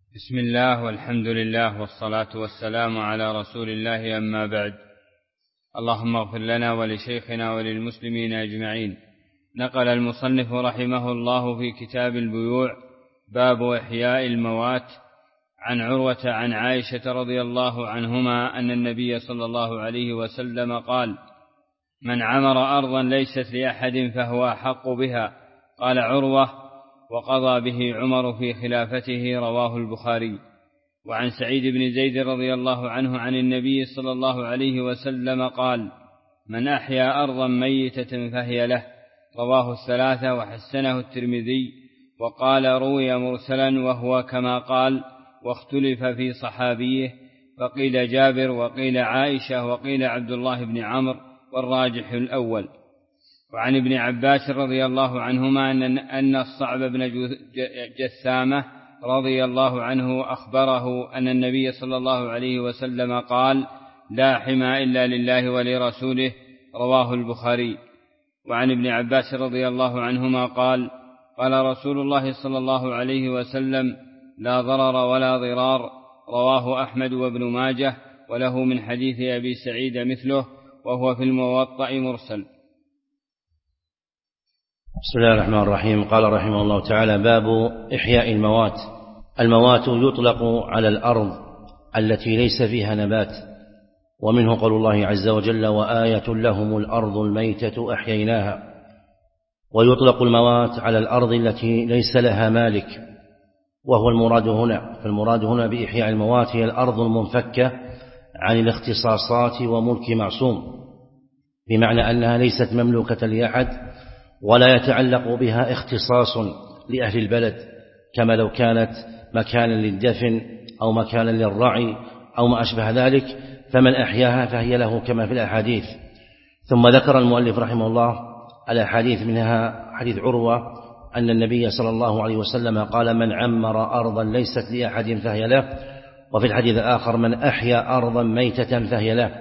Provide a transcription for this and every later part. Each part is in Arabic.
بسم الله والحمد لله والصلاة والسلام على رسول الله، أما بعد. اللهم اغفر لنا ولشيخنا وللمسلمين أجمعين. نقل المصنف رحمه الله في كتاب البيوع باب إحياء الموات عن عروة عن عائشة رضي الله عنهما أن النبي صلى الله عليه وسلم قال: من عمر أرضا ليست لأحد فهو أحق بها. قال عروة: وقضى به عمر في خلافته. رواه البخاري. وعن سعيد بن زيد رضي الله عنه عن النبي صلى الله عليه وسلم قال: من أحيا أرضا ميتة فهي له. رواه الثلاثة وحسنه الترمذي، وقال: روي مرسلا وهو كما قال، واختلف في صحابيه، فقيل جابر وقيل عائشة وقيل عبد الله بن عمرو، والراجح الأول. وعن ابن عباس رضي الله عنهما أن الصعب بن جثامة رضي الله عنه أخبره أن النبي صلى الله عليه وسلم قال: لا حمى إلا لله ولرسوله. رواه البخاري. وعن ابن عباس رضي الله عنهما قال: قال رسول الله صلى الله عليه وسلم: لا ضرر ولا ضرار. رواه أحمد وابن ماجه، وله من حديث أبي سعيد مثله، وهو في الموطأ مرسل. بسم الله الرحمن الرحيم. قال رحمه الله تعالى: باب إحياء الموات. الموات يطلق على الأرض التي ليس فيها نبات، ومنه قول الله عز وجل: وآية لهم الأرض الميتة أحييناها. ويطلق الموات على الأرض التي ليس لها مالك، وهو المراد هنا. فالمراد هنا بإحياء الموات هي الأرض المنفكة عن الاختصاصات وملك معصوم، بمعنى أنها ليست مملوكة لأحد ولا يتعلق بها اختصاص لأهل البلد، كما لو كانت مكانا للدفن أو مكانا للرعي أو ما أشبه ذلك، فمن أحياها فهي له كما في الأحاديث. ثم ذكر المؤلف رحمه الله الأحاديث، منها حديث عروة أن النبي صلى الله عليه وسلم قال: من عمر أرضا ليست لأحد فهي له. وفي الحديث الآخر: من أحيا أرضا ميتة فهي له.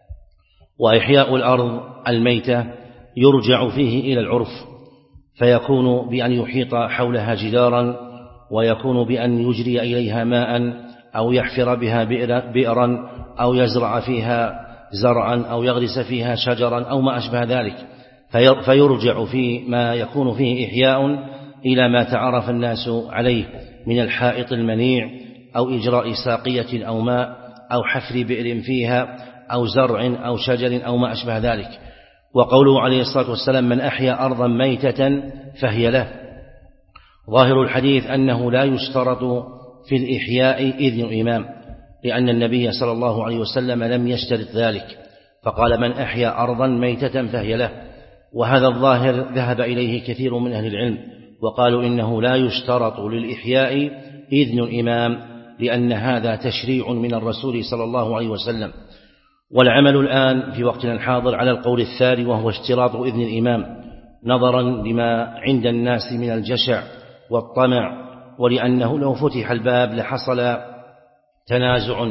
وإحياء الأرض الميتة يرجع فيه إلى العرف، فيكون بأن يحيط حولها جدارا، ويكون بأن يجري إليها ماء، أو يحفر بها بئرا، أو يزرع فيها زرعا، أو يغرس فيها شجرا، أو ما أشبه ذلك. فيرجع في ما يكون فيه إحياء إلى ما تعرف الناس عليه من الحائط المنيع، أو إجراء ساقية أو ماء، أو حفر بئر فيها، أو زرع أو شجر أو ما أشبه ذلك. وقوله عليه الصلاة والسلام: من أحيا أرضا ميتة فهي له، ظاهر الحديث أنه لا يشترط في الإحياء إذن إمام، لأن النبي صلى الله عليه وسلم لم يشترط ذلك، فقال: من أحيا أرضا ميتة فهي له. وهذا الظاهر ذهب إليه كثير من أهل العلم، وقالوا إنه لا يشترط للإحياء إذن الإمام، لأن هذا تشريع من الرسول صلى الله عليه وسلم. والعمل الآن في وقتنا الحاضر على القول الثاني، وهو اشتراط إذن الإمام، نظرا لما عند الناس من الجشع والطمع، ولأنه لو فتح الباب لحصل تنازع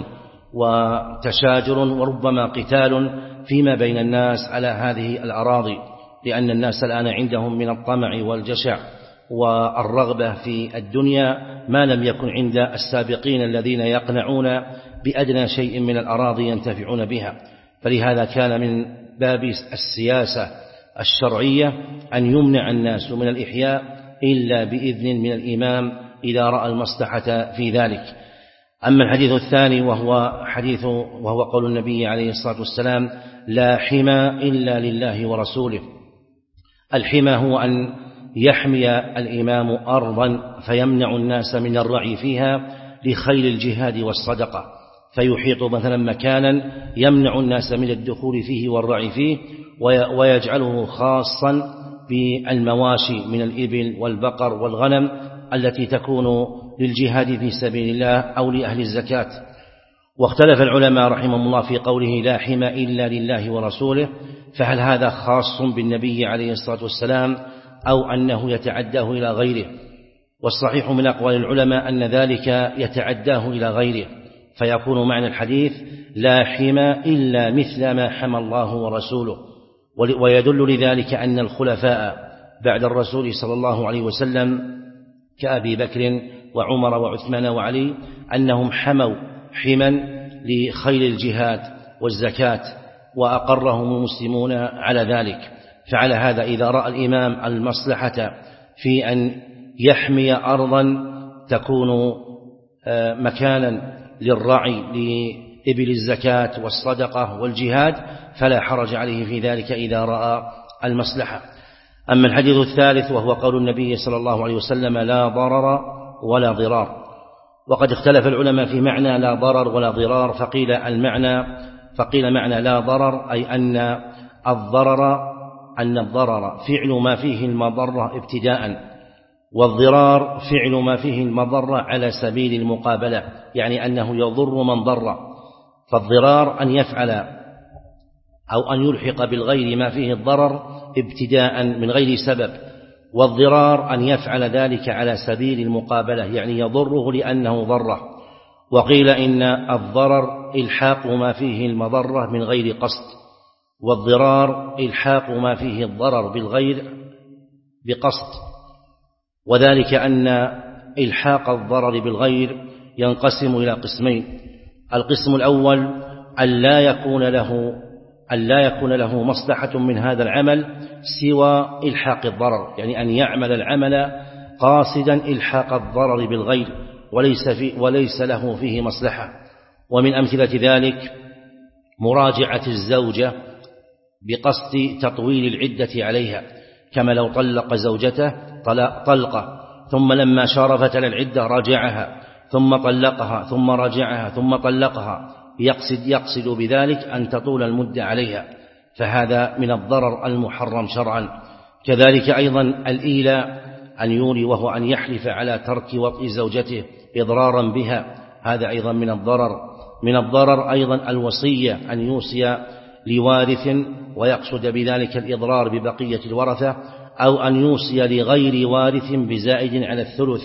وتشاجر وربما قتال فيما بين الناس على هذه الأراضي، لأن الناس الآن عندهم من الطمع والجشع والرغبة في الدنيا ما لم يكن عند السابقين الذين يقنعون بأدنى شيء من الأراضي ينتفعون بها. فلهذا كان من باب السياسة الشرعية أن يمنع الناس من الإحياء إلا بإذن من الإمام إذا رأى المصلحة في ذلك. أما الحديث الثاني وهو قول النبي عليه الصلاة والسلام: لا حمى إلا لله ورسوله. الحمى هو أن يحمي الإمام أرضا فيمنع الناس من الرعي فيها لخيل الجهاد والصدقة، فيحيط مثلا مكانا يمنع الناس من الدخول فيه والرعي فيه، ويجعله خاصا بالمواشي من الإبل والبقر والغنم التي تكون للجهاد في سبيل الله أو لأهل الزكاة. واختلف العلماء رحمهم الله في قوله: لا حمى إلا لله ورسوله، فهل هذا خاص بالنبي عليه الصلاة والسلام أو أنه يتعداه إلى غيره؟ والصحيح من أقوال العلماء أن ذلك يتعداه إلى غيره، فيكون معنى الحديث: لا حمى إلا مثل ما حمى الله ورسوله. ويدل لذلك أن الخلفاء بعد الرسول صلى الله عليه وسلم كأبي بكر وعمر وعثمان وعلي أنهم حموا حما لخيل الجهاد والزكاة وأقرهم المسلمون على ذلك. فعلى هذا إذا رأى الإمام المصلحة في أن يحمي أرضا تكون مكانا للرعي لإبل الزكاة والصدقة والجهاد فلا حرج عليه في ذلك إذا رأى المصلحة. أما الحديث الثالث وهو قول النبي صلى الله عليه وسلم لا ضرر ولا ضرار، وقد اختلف العلماء في معنى لا ضرر ولا ضرار، فقيل معنى لا ضرر أي أن الضرر فعل ما فيه المضرة ابتداء، والضرار فعل ما فيه المضرة على سبيل المقابلة، يعني أنه يضر من ضر. فالضرار أن يفعل أو أن يلحق بالغير ما فيه الضرر ابتداء من غير سبب، والضرار أن يفعل ذلك على سبيل المقابلة، يعني يضره لأنه ضره. وقيل إن الضرر إلحاق ما فيه المضرة من غير قصد، والضرار إلحاق ما فيه الضرر بالغير بقصد، وذلك أن إلحاق الضرر بالغير ينقسم إلى قسمين. القسم الأول أن لا يكون له مصلحة من هذا العمل سوى إلحاق الضرر، يعني أن يعمل العمل قاصدا إلحاق الضرر بالغير وليس له فيه مصلحة. ومن أمثلة ذلك مراجعة الزوجة بقصد تطويل العدة عليها، كما لو طلق زوجته طلقة ثم لما شارفت على العدة رجعها ثم طلقها ثم رجعها ثم طلقها، يقصد بذلك أن تطول المدة عليها، فهذا من الضرر المحرم شرعا. كذلك أيضا الإيلاء أن يولي وهو أن يحلف على ترك وطئ زوجته إضرارا بها، هذا أيضا من الضرر. من الضرر أيضا الوصية أن يوصي لوارث ويقصد بذلك الإضرار ببقية الورثة، أو أن يوصي لغير وارث بزائد على الثلث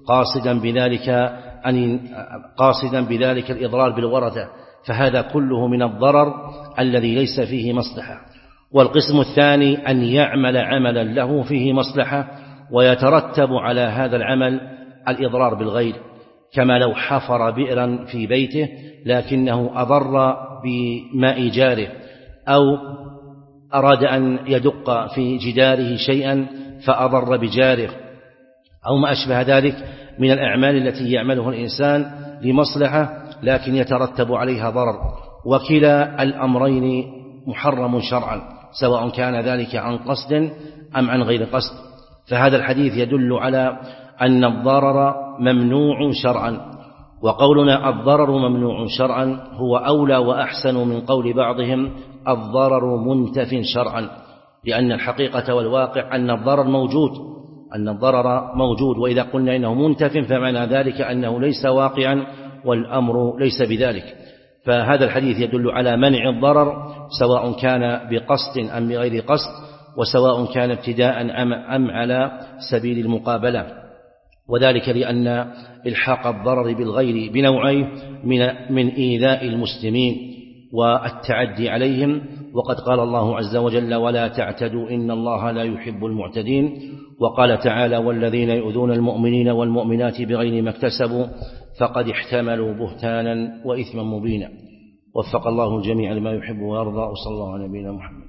قاصدا بذلك الإضرار بالورثة، فهذا كله من الضرر الذي ليس فيه مصلحة. والقسم الثاني أن يعمل عملا له فيه مصلحة ويترتب على هذا العمل الإضرار بالغير، كما لو حفر بئرا في بيته لكنه أضر بماء جاره، أو أراد أن يدق في جداره شيئا فأضر بجاره، أو ما أشبه ذلك من الأعمال التي يعملها الإنسان لمصلحة لكن يترتب عليها ضرر. وكلا الأمرين محرم شرعا، سواء كان ذلك عن قصد أم عن غير قصد. فهذا الحديث يدل على أن الضرر ممنوع شرعا، وقولنا الضرر ممنوع شرعا هو أولى وأحسن من قول بعضهم الضرر منتف شرعا، لأن الحقيقة والواقع أن الضرر موجود، وإذا قلنا إنه منتف فمعنى ذلك أنه ليس واقعا والأمر ليس بذلك. فهذا الحديث يدل على منع الضرر سواء كان بقصد أم بغير قصد، وسواء كان ابتداء أم على سبيل المقابلة، وذلك لأن إلحاق الضرر بالغير بنوعين: من إيذاء المسلمين والتعدي عليهم، وقد قال الله عز وجل ولا تعتدوا إن الله لا يحب المعتدين، وقال تعالى والذين يؤذون المؤمنين والمؤمنات بغير ما اكتسبوا فقد احتملوا بهتانا وإثما مبينا. وفق الله الجميع لما يحب ويرضى، وصلى الله على نبينا محمد.